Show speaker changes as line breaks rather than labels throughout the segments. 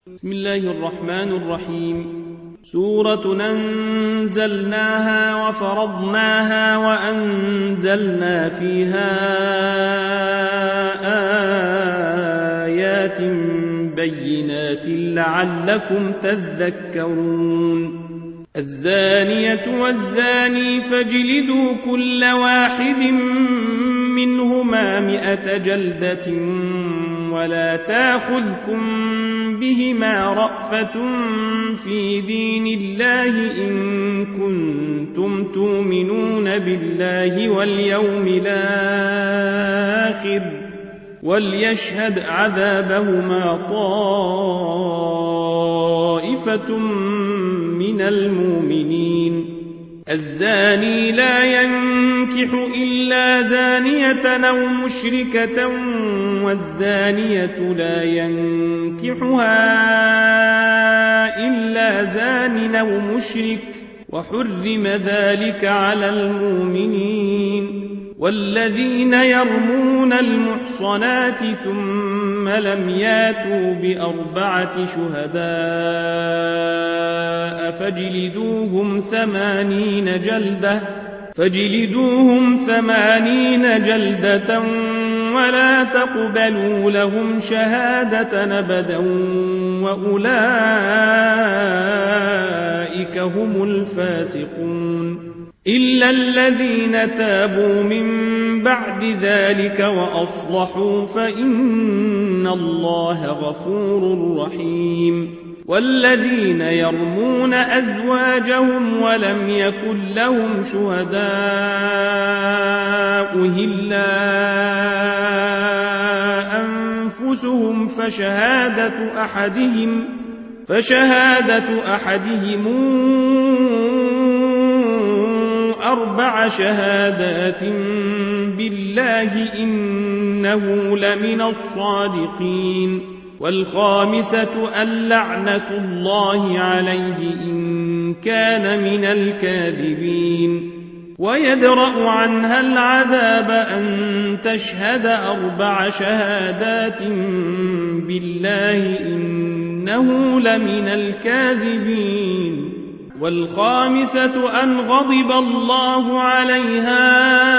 بسم الله الرحمن الرحيم. سورة أنزلناها وفرضناها وأنزلنا فيها آيات بينات لعلكم تذكرون. الزانية والزاني فاجلدوا كل واحد منهما 100 جلدة ولا تأخذكم بهما رأفة في دين الله إن كنتم تؤمنون بالله واليوم الآخر وليشهد عذابهما طائفة من المؤمنين. الزاني لا ينكح إلا زانية أو مشركة والزانية لا ينكحها إلا زان أو مشرك وحرم ذلك على المؤمنين. والذين يرمون المحصنات ثم لم ياتوا ب4 شهداء فاجلدوهم 80 جلدة ولا تقبلوا لهم شهادة أبدا وأولئك هم الفاسقون. إلا الذين تابوا من بعد ذلك وأصلحوا فإن الله غفور رحيم. والذين يرمون أزواجهم ولم يكن لهم شهداء إلا أنفسهم فشهادة أحدهم 4 شهادات بالله إنه لمن الصادقين. والخامسة اللعنة الله عليه إن كان من الكاذبين. ويدرأ عنها العذاب أن تشهد 4 شهادات بالله إنه لمن الكاذبين. والخامسة أن غضب الله عليها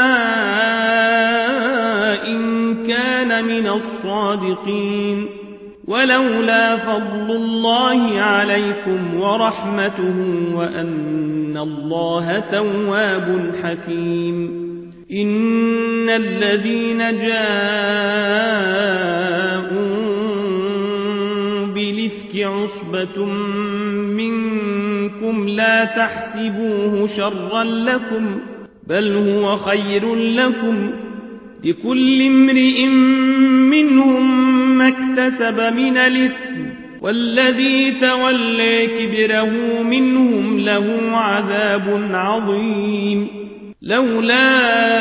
إن كان من الصادقين. ولولا فضل الله عليكم ورحمته وأن الله تواب حكيم. إن الذين جاءوا بالإفك عصبة منكم لا تحسبوه شرا لكم بل هو خير لكم لكل امرئ منهم ما اكتسب من الإثم والذي تولى كبره منهم له عذاب عظيم. لولا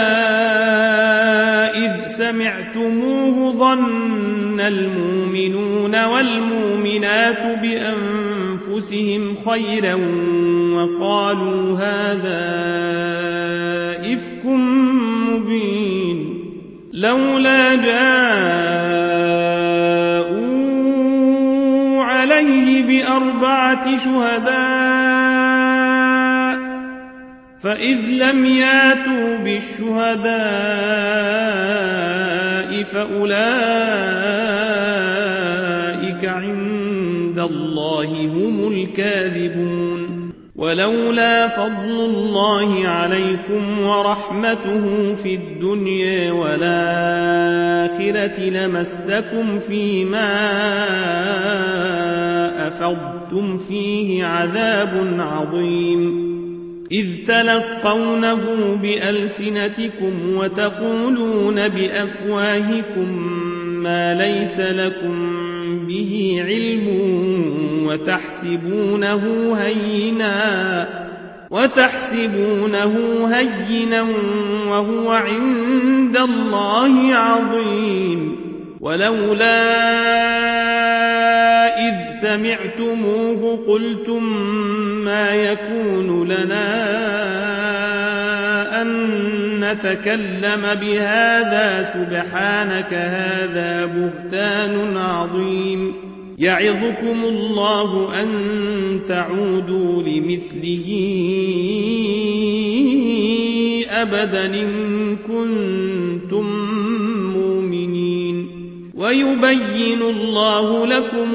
إذ سمعتموه ظن المؤمنون والمؤمنات بأنفسهم خيرا وقالوا هذا إفك مبين. لولا جاءوا عليه ب4 شهداء فإذ لم ياتوا بالشهداء فأولئك عند الله هم الكاذبون. ولولا فضل الله عليكم ورحمته في الدنيا والآخرة لمسكم فيما أفضتم فيه عذاب عظيم. إذ تلقونه بألسنتكم وتقولون بأفواهكم ما ليس لكم به علم وتحسبونه هينا وهو عند الله عظيم. ولولا إذ سمعتموه قلتم ما يكون لنا أن نتكلم بهذا سبحانك هذا بهتان عظيم. يعظكم الله أن تعودوا لمثله أبدا إن كنتم مؤمنين ويبين الله لكم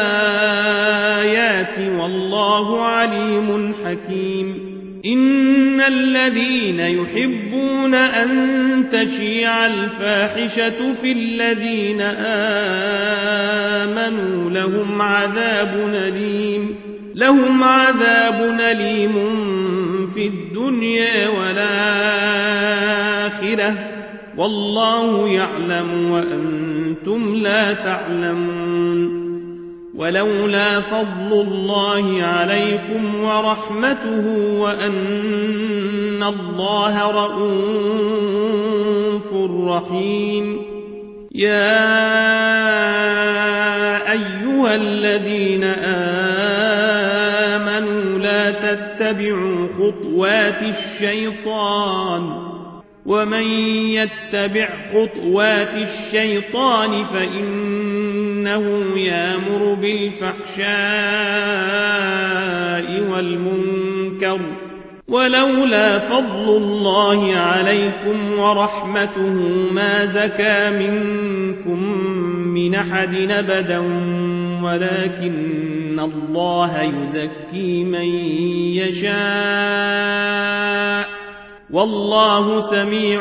الآيات والله عليم حكيم إن الذين يحبون أن تشيع الفاحشة في الذين آمنوا لهم عذاب أليم في الدنيا والآخرة والله يعلم وأنتم لا تعلمون ولولا فضل الله عليكم ورحمته وأن الله رءوف رحيم يا أيها الذين آمنوا لا تتبعوا خطوات الشيطان ومن يتبع خطوات الشيطان فإنه يأمر بالفحشاء والمنكر ولولا فضل الله عليكم ورحمته ما زكى منكم من أحد أبدا ولكن الله يزكي من يشاء والله سميع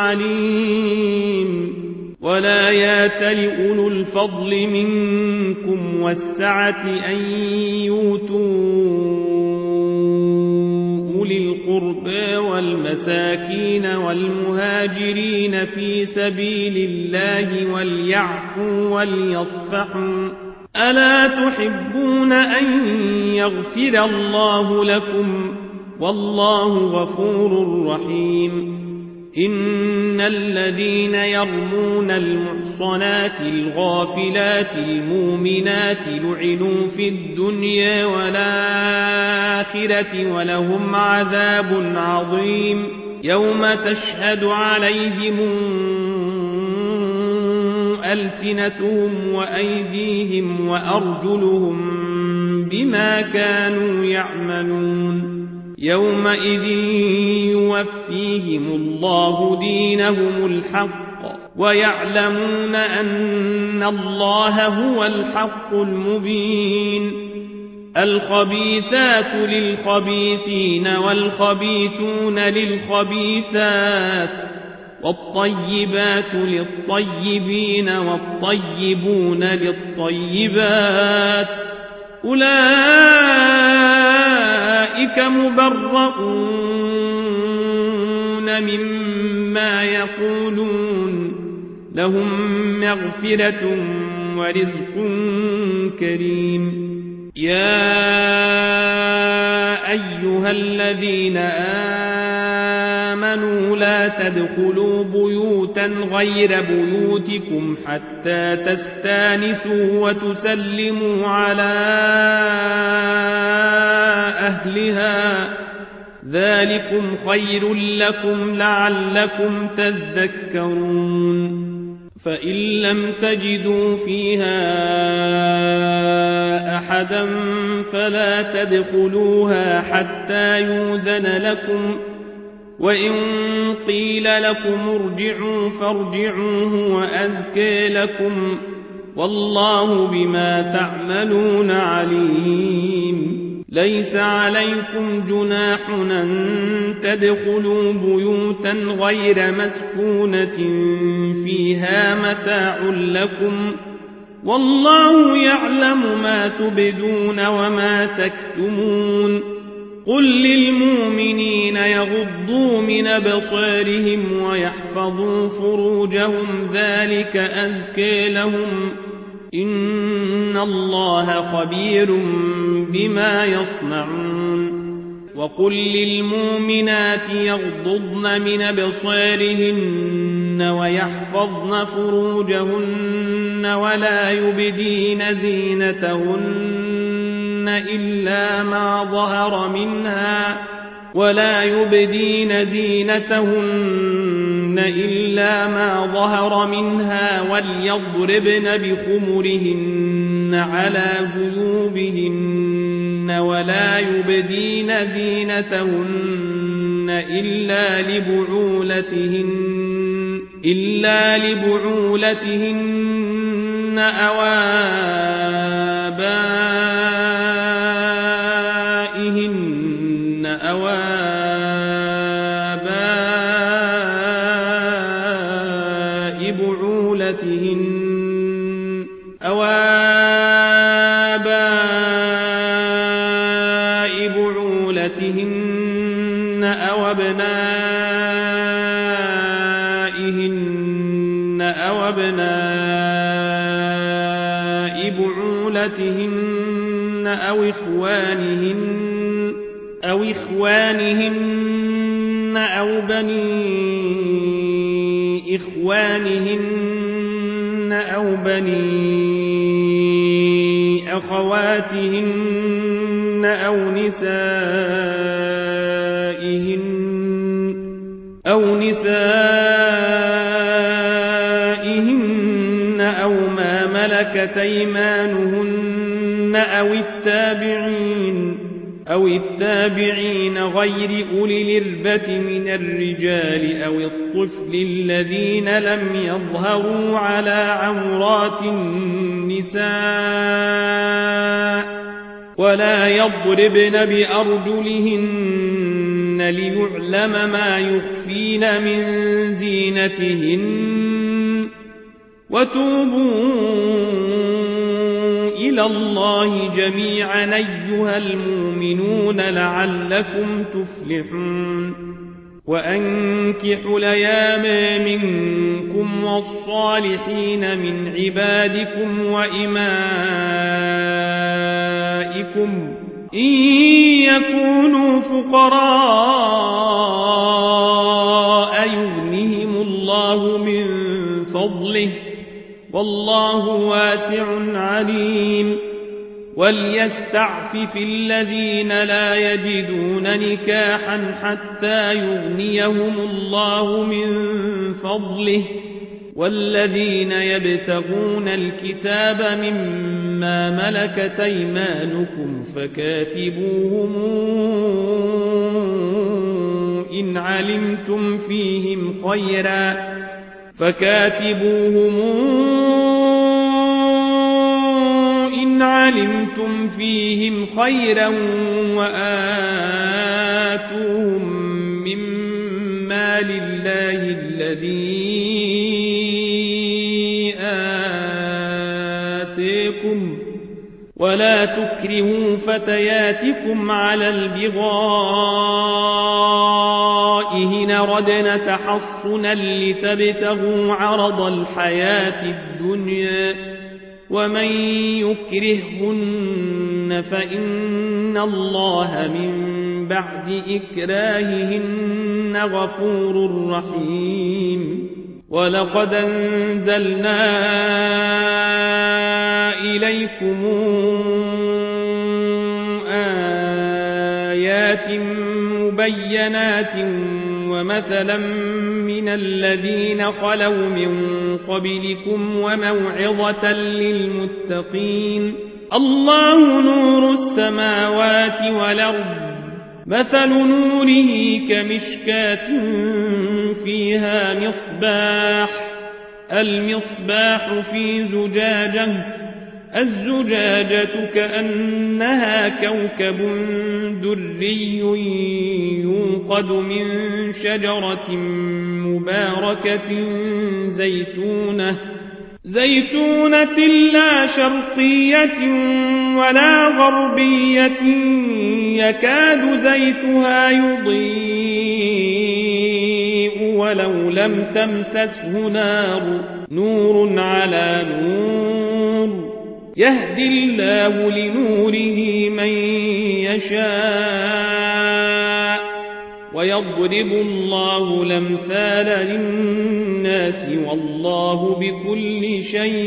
عليم ولا يأتل أولو الفضل منكم والسعة أن يؤتوا أولي القربى والمساكين والمهاجرين في سبيل الله وليعفوا وليصفحوا ألا تحبون أن يغفر الله لكم والله غفور رحيم إن الذين يرمون المحصنات الغافلات المؤمنات لعنوا في الدنيا والآخرة ولهم عذاب عظيم يوم تشهد عليهم ألسنتهم وأيديهم وأرجلهم بما كانوا يعملون يومئذ يوفيهم الله دينهم الحق ويعلمون أن الله هو الحق المبين الخبيثات للخبيثين والخبيثون للخبيثات والطيبات للطيبين والطيبون للطيبات أولئك مبرؤون مما يقولون لهم مغفرة ورزق كريم يا أيها الذين آمنوا لا تدخلوا بيوتا غير بيوتكم حتى تستانسوا وتسلموا على أهلها ذلكم خير لكم لعلكم تذكرون فإن لم تجدوا فيها أحدا فلا تدخلوها حتى يؤذن لكم وإن قيل لكم ارجعوا فارجعوا هو أزكى لكم والله بما تعملون عليم ليس عليكم جناح أن تدخلوا بيوتا غير مسكونة فيها متاع لكم والله يعلم ما تبدون وما تكتمون قل للمؤمنين يغضوا من أبصارهم ويحفظوا فروجهم ذلك أزكى لهم إن الله خبير بما يصنعون وقل للمؤمنات يغضضن من أبصارهن ويحفظن فروجهن ولا يبدين زينتهن إلا ما ظهر منها وليضربن بخمرهن على جيوبهن ولا يبدين زينتهن إلا لبعولتهن أو آبائهن أو آباء بعولتهن أو أبنائهن أو أبناء بعولتهن أو إخوانهن أو بني إخوانهن أو بني أخواتهن أو نسائهن أو ما ملكت أيمانهن أو التابعين غير أولي الإربة من الرجال أو الطفل الذين لم يظهروا على عورات النساء ولا يضربن بأرجلهن ليعلم ما يخفين من زينتهن وتوبوا إلى الله جميعا أيها المؤمنون لعلكم تفلحون وأنكحوا الأيام منكم والصالحين من عبادكم وإمائكم إن يكونوا فقراء يغنهم الله من فضله والله واسع عليم وليستعفف الذين لا يجدون نكاحا حتى يغنيهم الله من فضله والذين يبتغون الكتاب مما ملكت أيمانكم فكاتبوهم إن علمتم فيهم خيرا وآتوهم مما لله الذي آتيكم ولا تكرهوا فتياتكم على البغاء إن ردنا تحصنا لتبتغوا عرض الحياة الدنيا ومن يكرههن فإن الله من بعد إكراههن غفور رحيم ولقد أنزلنا إليكم آيات مبينات ومثلا من الذين خلوا من قبلكم وموعظة للمتقين الله نور السماوات والأرض مثل نوره كمشكاة فيها المصباح في زجاجة الزجاجة كأنها كوكب دري يوقد من شجرة مباركة زيتونة لا شرقية ولا غربية يكاد زيتها يضيء ولو لم تمسسه نور على نور يهدي الله لنوره من يشاء ويضرب الله الأمثال للناس والله بكل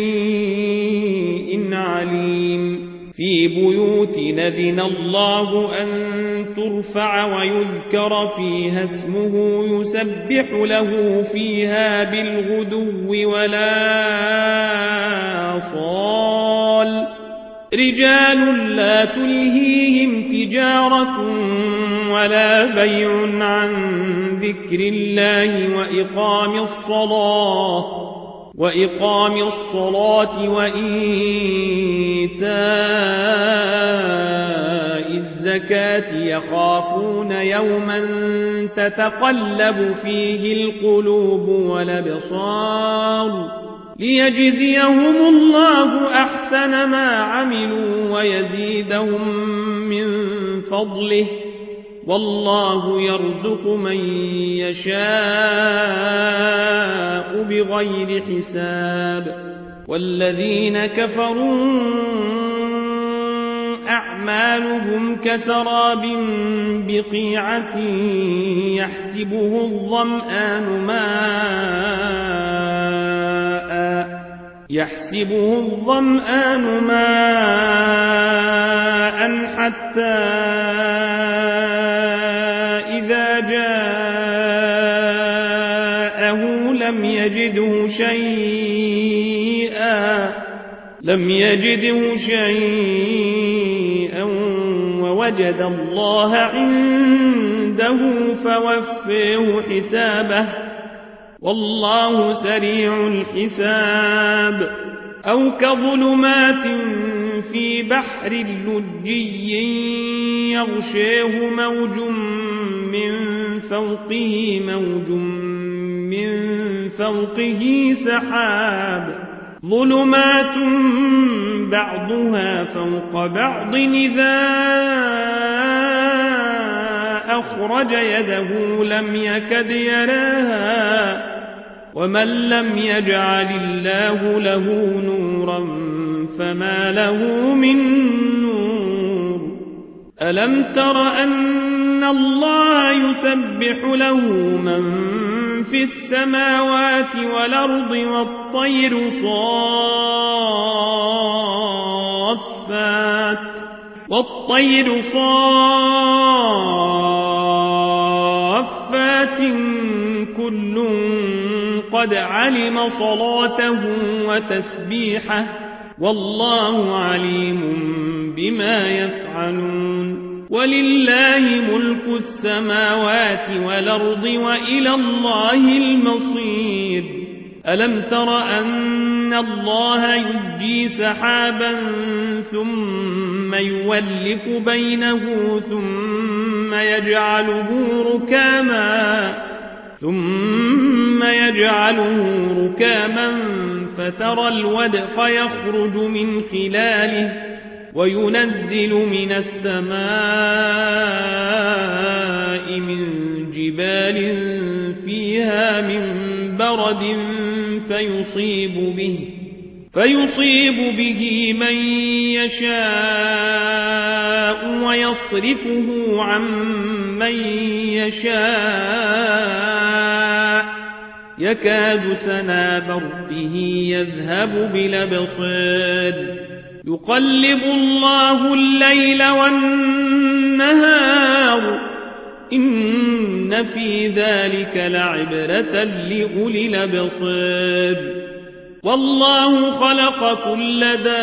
شيء عليم في بيوت أذن الله أن ترفع ويذكر فيها اسمه يسبح له فيها بالغدو ولا صال رجال لا تلهيهم تجارة ولا بيع عن ذكر الله وإقام الصلاة وإيتاء الزكاة يخافون يوما تتقلب فيه القلوب والأبصار ليجزيهم الله أحسن ما عملوا ويزيدهم من فضله والله يرزق من يشاء بغير حساب. والذين كفروا أعمالهم كسراب بقيعة يحسبه الظمآن ماء حتى إذا جاءه لم يجده شيئا ووجد الله عنده فوفيه حسابه والله سريع الحساب. أو كظلمات في بحر لجي يغشيه موج من فوقه سحاب ظلمات بعضها فوق بعض إذا أخرج يده لم يكد يراها ومن لم يجعل الله له نورا فما له من نور. ألم تر أن الله يسبح له من في السماوات والأرض والطير صافات كل قد علم صلاته وتسبيحه والله عليم بما يفعلون. ولله ملك السماوات والأرض وإلى الله المصير. ألم تر أن الله يزجي سحابا ثم يولف بينه ثم يجعله ركاما فترى الودق يخرج من خلاله وينزل من السماء من جبال فيها من برد فيصيب به من يشاء ويصرفه عن من يشاء يكاد سنا برقه يذهب بالأبصار يقلب الله الليل والنهار إن في ذلك لعبرة لأولي الأبصار. والله خلق كل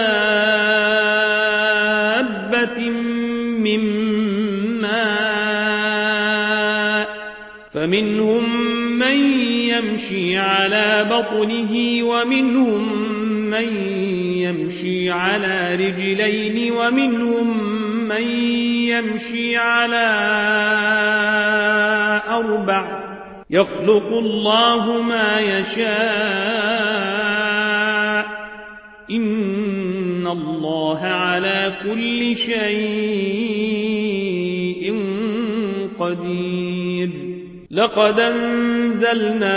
دابة من ماء فمنهم من يمشي على بطنه ومنهم من يمشي على رجلين ومنهم من يمشي على أربع يخلق الله ما يشاء إن الله على كل شيء قدير. لقد أنزلنا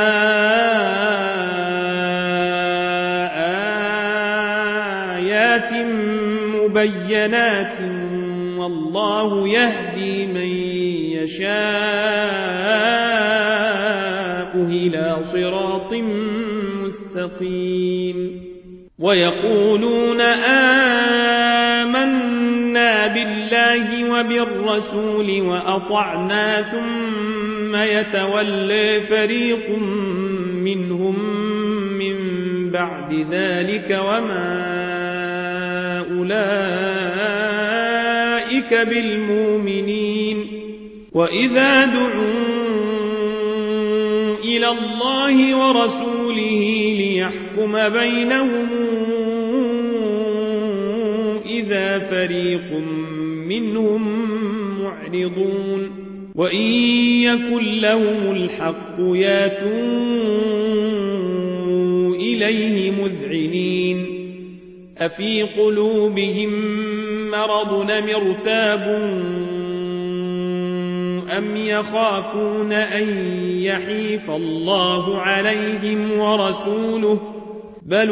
آيات مبينات والله يهدي من يشاء إلى صراط مستقيم. ويقولون آمنا بالله وبالرسول وأطعنا ثم يتولى فريق منهم من بعد ذلك وما أولئك بالمؤمنين وإذا دعوا إلى الله ورسوله ليحكم بينهم إذا فريق منهم معرضون وإن يكن لهم الحق ياتوا إليه مذعنين أفي قلوبهم مرض ارتاب أم يخافون أن يحيف الله عليهم ورسوله بل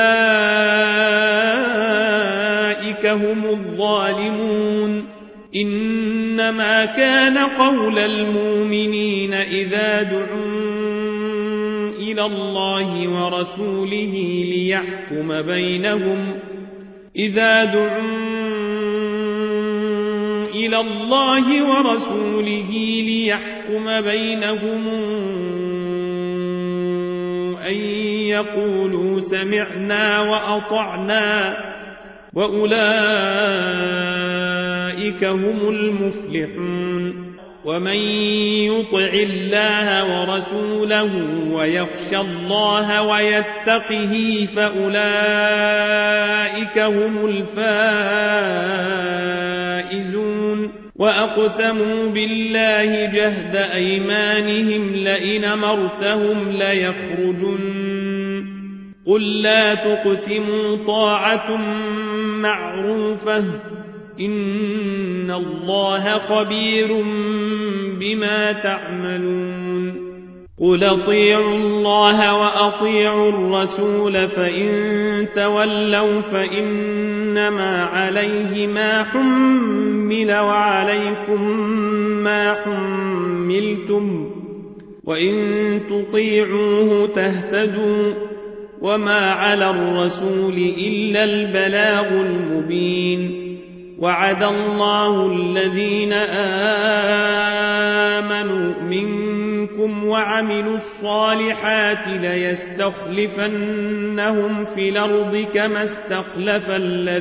أولئك هم الظالمون إنما كان قول المؤمنين إذا دعوا إلى الله ورسوله ليحكم بينهم إلى الله ورسوله ليحكم بينهم أن يقولوا سمعنا وأطعنا وأولئك هم المفلحون ومن يطع الله ورسوله ويخشى الله ويتقه فأولئك هم الفائزون وأقسموا بالله جهد أيمانهم لئن أمرتهم ليخرجن قل لا تقسموا طاعة معروفة إن الله خبير بما تعملون قل اطيعوا الله وأطيعوا الرسول فإن تولوا فإنما عليه ما حمل وعليكم ما حملتم وإن تطيعوه تهتدوا وما على الرسول إلا البلاغ المبين وعد الله الذين آمنوا منكم وعملوا الصالحات ليستخلفنهم في الأرض كما استخلف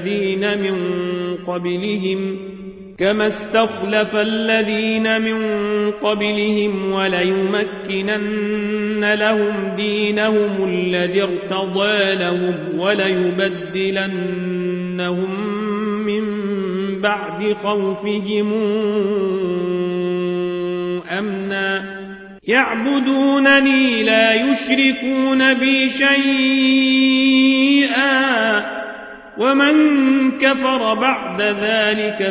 الذين من قبلهم وليمكنن لهم دينهم الذي ارتضى لهم وليبدلنهم من بعد خوفهم أمنا يعبدونني لا يشركون بي شيئا ومن كفر بعد ذلك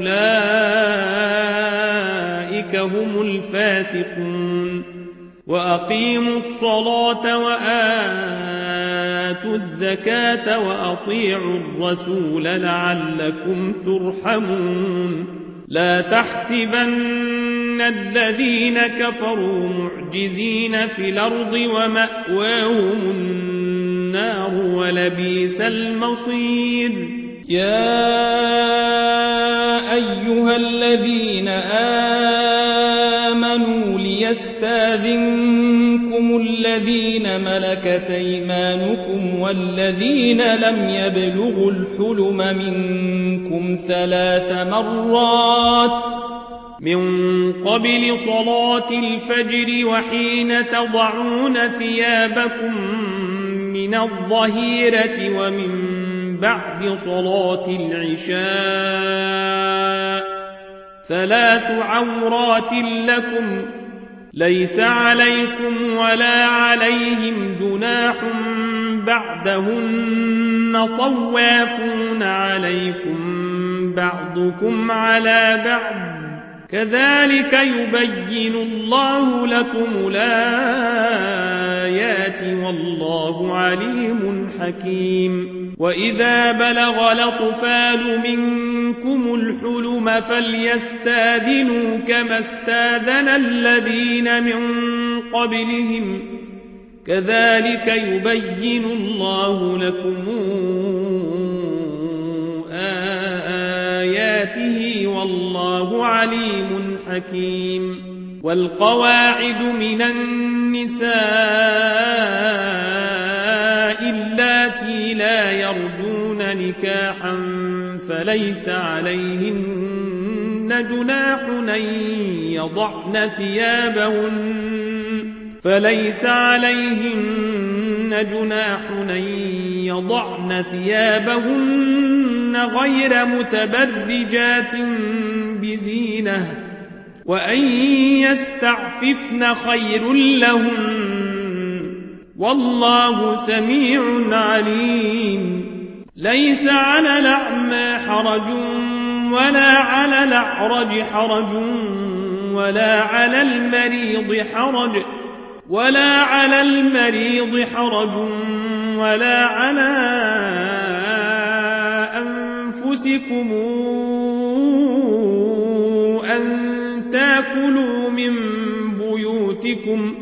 فأولئك هم الفاسقون وأقيموا الصلاة وآتوا الزكاة وأطيعوا الرسول لعلكم ترحمون لا تحسبن الذين كفروا معجزين في الأرض ومأواهم النار ولبئس المصير
يا أيها الذين آمنوا ليستاذنكم الذين ملكت أيمانكم والذين لم يبلغوا الحلم منكم 3 مرات
من قبل صلاة الفجر وحين تضعون ثيابكم من الظهيرة ومن بعد صلاة العشاء 3 عورات لكم ليس عليكم ولا عليهم جناح بعدهن طوافون عليكم بعضكم على بعض كذلك يبين الله لكم الآيات والله عليم حكيم وإذا بلغ الأطفال منكم الحلم فليستاذنوا كما استاذن الذين من قبلهم كذلك يبين الله لكم آياته والله عليم حكيم والقواعد من النساء اللاتي لا يرجون نكاحا فليس عليهن جناح أن يضعن ثيابهن غير متبرجات بزينة وأن يستعففن خير لهن والله سميع عليم. ليس على الأعمى حرج ولا على الأعرج حرج ولا على المريض حرج ولا على أنفسكم أن تأكلوا من بيوتكم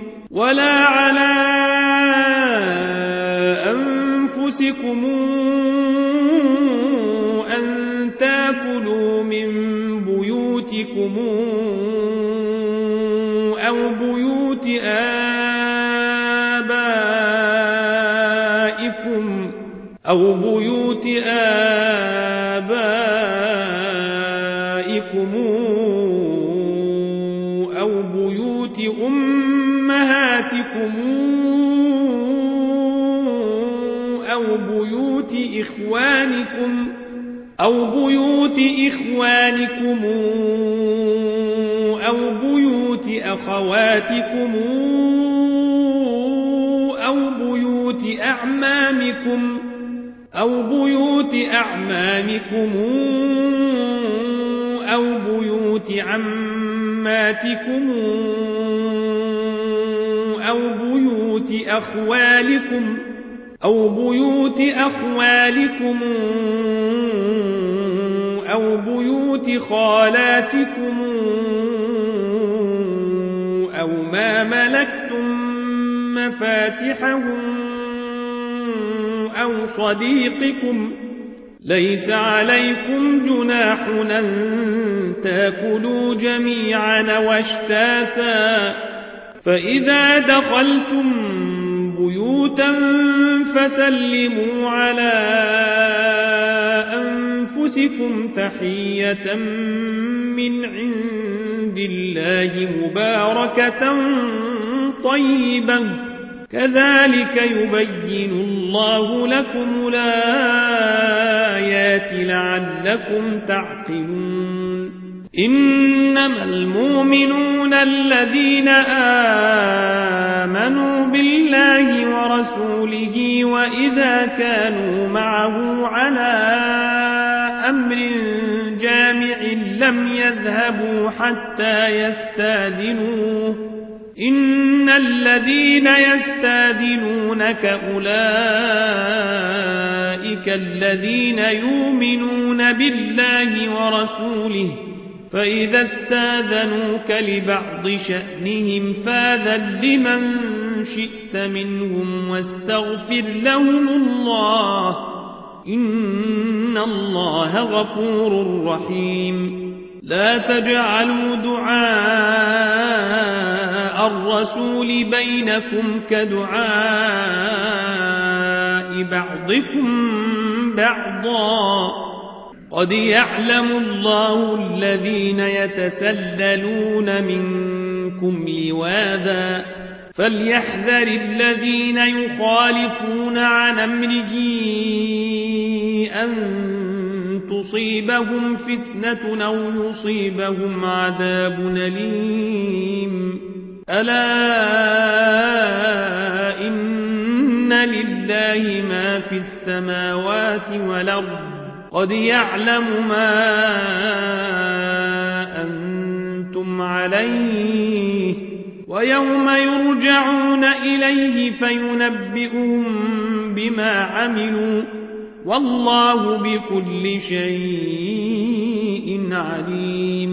أو بيوت آبائكم أو بيوت أمهاتكم أو بيوت إخوانكم أو بيوت أخواتكم أو بيوت أعمامكم أو بيوت عماتكم أو بيوت أخوالكم أو بيوت خالاتكم أو ما ملكتم مفاتحه أو صديقكم. ليس عليكم جناح أن تأكلوا جميعا واشتاتا فإذا دخلتم بيوتا فسلموا على أنفسكم تحية من عند الله مباركة طيبة كذلك يبين الله لكم الآيات لعلكم تعقلون. إنما المؤمنون الذين آمنوا بالله ورسوله وإذا كانوا معه على أمر جامع لم يذهبوا حتى يستاذنوه إن الذين يستاذنونك أولئك الذين يؤمنون بالله ورسوله فإذا استاذنوك لبعض شأنهم فاذن لمن شئت منهم واستغفر لهم الله إن الله غفور رحيم. لا تجعلوا دعاء الرسول بينكم كدعاء بعضكم بعضا قد يعلم الله الذين يتسللون منكم لواذا فليحذر الذين يخالفون عن أمره أن تصيبهم فتنة أو يصيبهم عذاب أليم. ألا إن لله ما في السماوات والأرض قد يعلم ما أنتم عليه ويوم يرجعون إليه فينبئهم بما عملوا والله بكل شيء عليم.